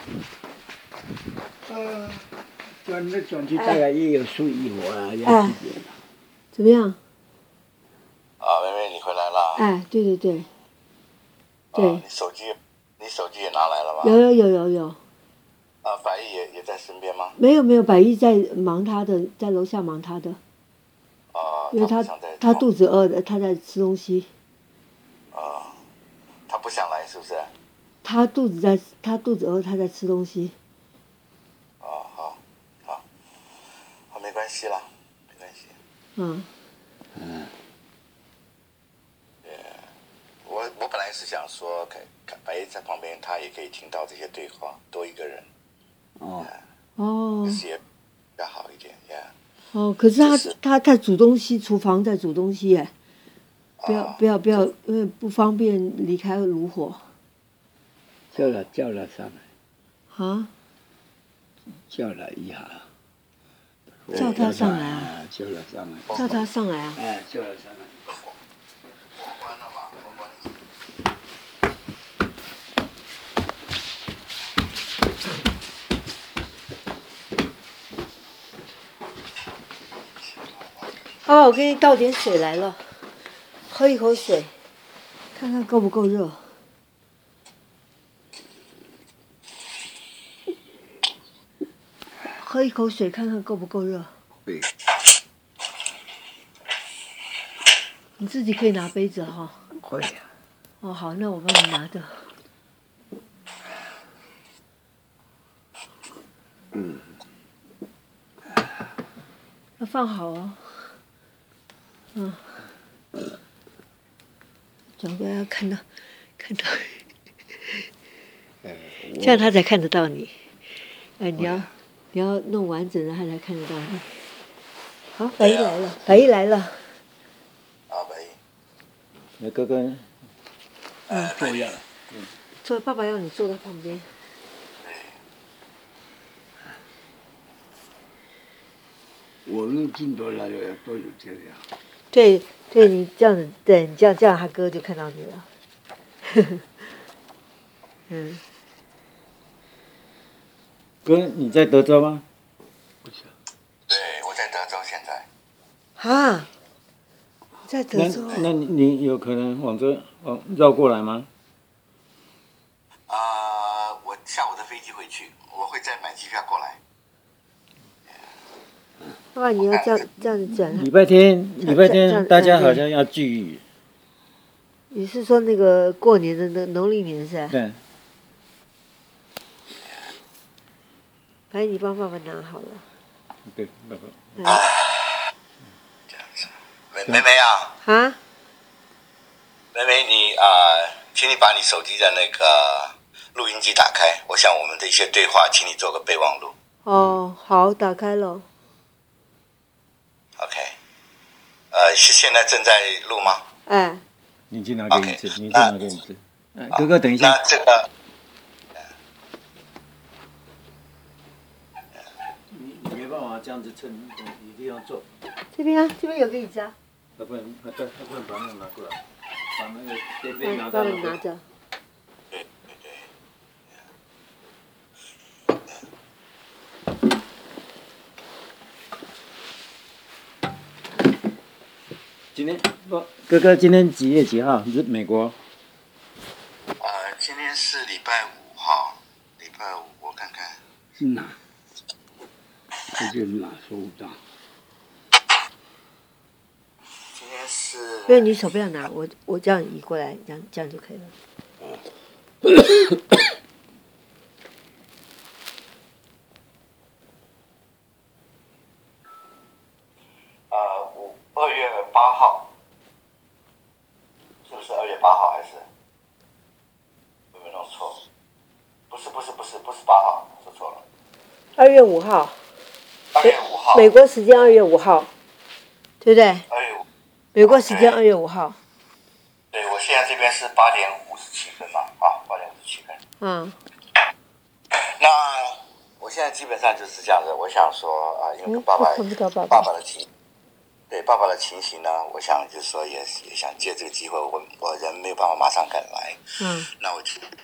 转来转去大概也有11会啊，也哎几点了？ 怎么样？ 妹妹你回来了？ 哎，对对对，对， 你手机也拿来了吗？ 有。 百亿也在身边吗？ 没有，百亿在忙他的，在楼下忙他的。因为他肚子饿的，他在吃东西。 他不想来是不是？ 他肚子饿，他在吃东西。 好，没关系啦，没关系。我本来是想说，白夜在旁边，他也可以听到这些对话，多一个人，也比较好一点， 可是他在煮东西，厨房在煮东西耶。不要，因为不方便离开炉火。 叫了上来。 啊？ 叫了一下。 叫他上来啊！ 叫了上来。 叫他上来啊！ 哎，叫了上来。 我关了嘛，我关。 我给你倒点水来了，喝一口水，看看够不够热。喝一口水，看看够不够热。 对。 你自己可以拿杯子哈。 会呀。 好，那我帮你拿着。要放好哦。转过来要看到，这样他才看得到你。你要弄完整了，他才看得到你。好，白衣来了。 白衣。 那哥哥。坐下。 坐，爸爸要你坐在旁边。 我们进多来了都有这样。 对，你这样子，对你这样，他哥就看到你了。 哥，你在德州吗？不是。 对，我在德州现在。 在德州。 那你有可能绕过来吗？ 我下午的飞机回去，我会再买机票过来。 爸爸，你要这样子讲。 礼拜天大家好像要聚。 你是说那个过年的农历年是吧？ 对。 反正你帮爸爸拿好了。 对，爸爸。 这样子。妹妹啊。妹妹，请你把你手机的那个录音机打开，我想我们的一些对话，请你做个备忘录。 好，打开了。 OK。是现在正在录吗？ 你去拿给你吃，哥哥等一下。 那这个。 你没办法这样子称东西，一定要做。 这边有个椅子啊。 他不能把那个拿过来，把那个杯拿爸爸拿着。 对。 今天哥哥今天几月几号？美国。 今天是礼拜5号，礼拜5我看看。 是哪？这就是哪收到？ 今天是。 因为你手不要拿，我这样移过来，这样就可以了。 2月8号，是不是2月8号还是？有没有弄错？不是8号，说错了。 2月5号。 2月5号。 美国时间2月5号，对不对 ？2月5。 美国时间2月5号。 对，我现在这边是8点57分嘛，8点57分。那我现在基本上就是这样子，我想说因为爸爸的情形呢，我想就是说也想借这个机会，我人没有办法马上赶来。那我就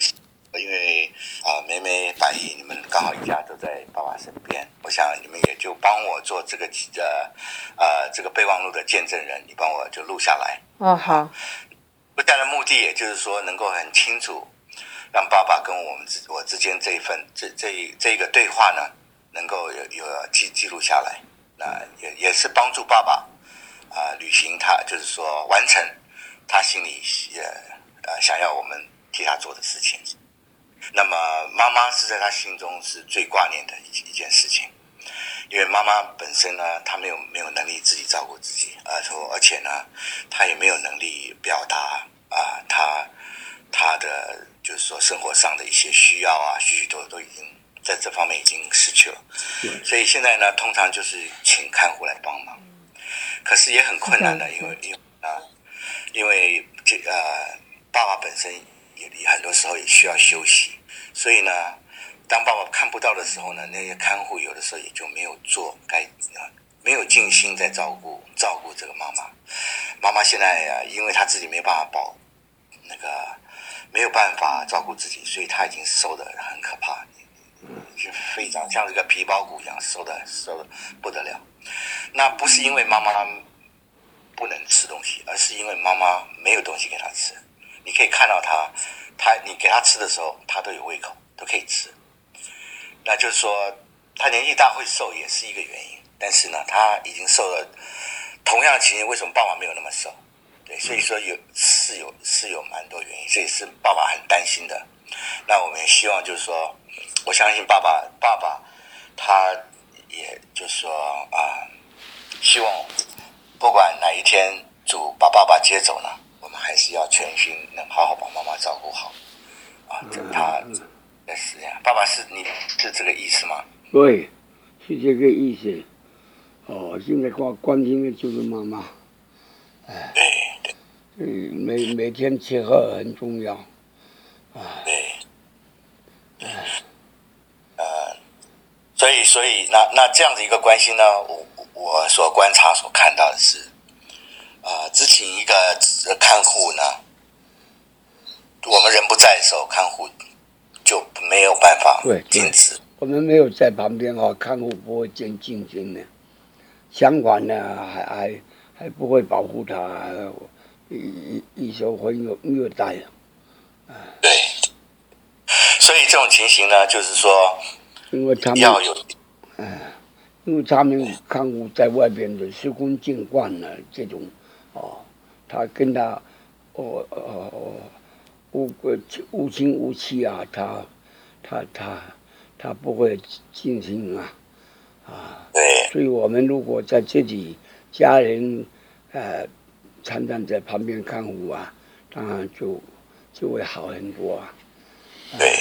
因为妹妹、百姨你们刚好一家都在爸爸身边，我想你们也就帮我做这个这个备忘录的见证人，你帮我就录下来。 哦，好。 录下的目的也就是说能够很清楚，让爸爸跟我之间这一个对话呢，能够有记录下来。那也是帮助爸爸履行他就是说完成他心里想要我们替他做的事情。那么妈妈是在他心中是最挂念的一件事情，因为妈妈本身呢，她没有能力自己照顾自己，而且呢，她也没有能力表达她的就是说生活上的一些需要啊，许多都已经在这方面已经失去了。所以现在呢，通常就是请看护来帮忙，可是也很困难的，因为爸爸本身也很多时候也需要休息，所以呢，当爸爸看不到的时候呢，那些看护有的时候也就没有做没有尽心在照顾这个妈妈。妈妈现在因为她自己没办法没有办法照顾自己，所以她已经瘦得很可怕，就非常像这个皮包骨一样瘦得不得了。那不是因为妈妈不能吃东西，而是因为妈妈没有东西给她吃。你可以看到你给她吃的时候，她都有胃口，都可以吃。那就是说，她年纪大会瘦也是一个原因，但是呢，她已经瘦了。同样的情形，为什么爸爸没有那么瘦？对，所以说是有蛮多原因，这也是爸爸很担心的。那我们也希望就是说，我相信爸爸他也就是说希望不管哪一天主把爸爸接走了，我们还是要全心能好好把妈妈照顾好他的是这样。爸爸你是这个意思吗？ 对，是这个意思。现在关心的就是妈妈。对，每天吃喝很重要。 对。所以那这样的一个关系呢，我所观察所看到的是，只请一个看护呢，我们人不在的时候，看护就没有办法禁止。 我们没有在旁边看护不会进行的，相反呢，还不会保护他，一手会虐待。 对，所以这种情形呢，就是说， 因为他们要有， 因为他们看护在外边的司空见惯了这种，他跟他无亲无戚啊，他不会进行对， 所以我们如果在自己家人常常在旁边看护当然就会好很多对，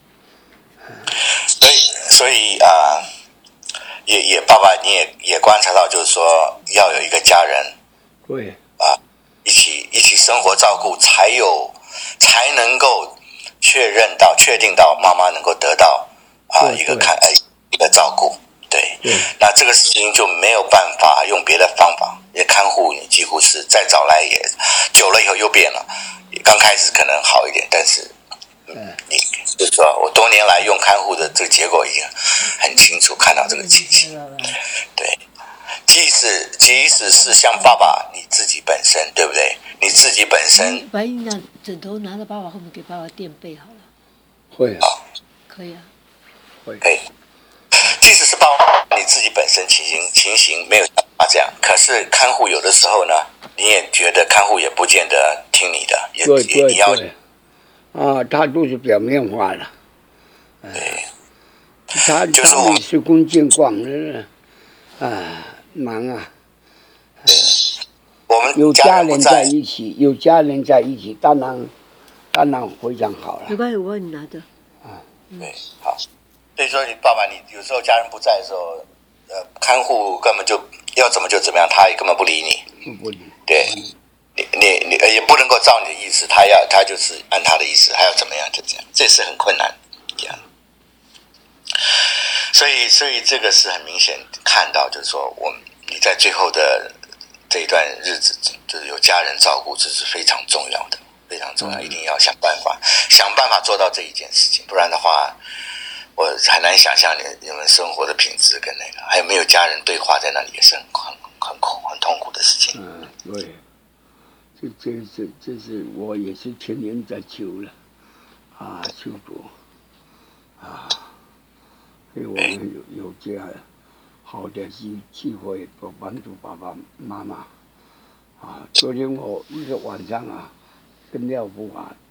所以也爸爸你也观察到，就是说要有一个家人， 对一起生活照顾，才能够确定到妈妈能够得到一个照顾。对，那这个事情就没有办法用别的方法，也看护你几乎是再找来也久了以后又变了，刚开始可能好一点，但是你就是说我多年来用看护的这个结果已经很清楚看到这个情形。对，即使是像爸爸你自己本身，对不对？你自己本身把你那枕头拿到爸爸后面给爸爸垫背好了。 会可以啊。 可以。即使是爸爸你自己本身情形没有像爸这样，可是看护有的时候呢，你也觉得看护也不见得听你的，也要他都是表面化的。 对， 他们司空见惯了忙啊。 对，我们有家人在一起，当然非常好了。 没关系，我帮你拿着。 对，好。所以说，你爸爸，你有时候家人不在的时候，看护根本就要怎么就怎么样，他也根本不理你。 不理。 对，你也不能够照你的意思，他就是按他的意思，还要怎么样就这样，这是很困难这样。所以这个是很明显看到，就是说你在最后的这一段日子，就是有家人照顾，这是非常重要的。 非常重要，一定要想办法做到这一件事情，不然的话，我很难想象你们生活的品质跟那个，还有没有家人对话在那里也是很痛苦的事情。 对，这是我也是天天在求了，求主，给我们有这样好的机会，多帮助爸爸妈妈。昨天我一个晚上跟廖夫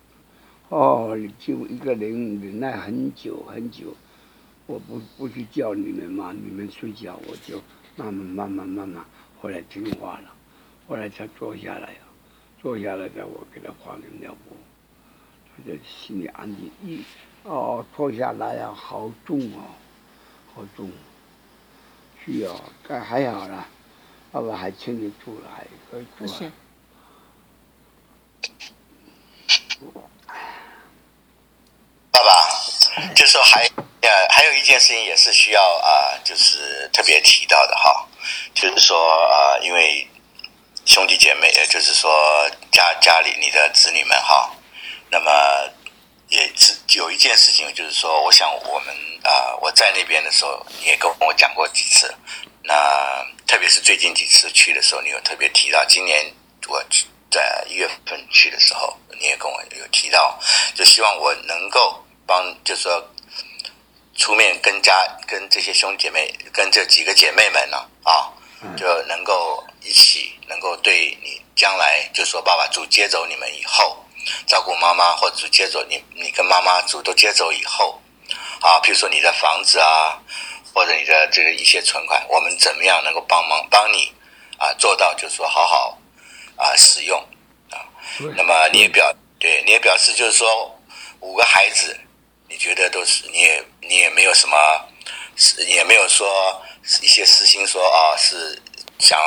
就一个人忍耐很久，我不去叫你们嘛，你们睡觉，我就慢慢，后来听话了，后来才坐下来的我给他放了尿布，他就心里安静。坐下来好重，需要，但还好啦，爸爸还撑得住了，还可以做。 爸爸，就说还有一件事情也是需要就是特别提到的哈，就是说因为兄弟姐妹，就是说家里你的子女们哈，那么也是有一件事情，就是说，我想我们我在那边的时候，你也跟我讲过几次，那特别是最近几次去的时候，你有特别提到，今年我在1月份去的时候，你也跟我有提到，就希望我能够就是说出面跟这些兄弟姐妹，跟这几个姐妹们呢就能够一起，能够对你将来，就是说爸爸主接走你们以后，照顾妈妈，或者主接走你跟妈妈主都接走以后，譬如说你的房子或者你的这个一些存款，我们怎么样能够帮你做到，就是说好好使用那么你也表示就是说5个孩子，你觉得都是你也没有什么，也没有说一些私心说是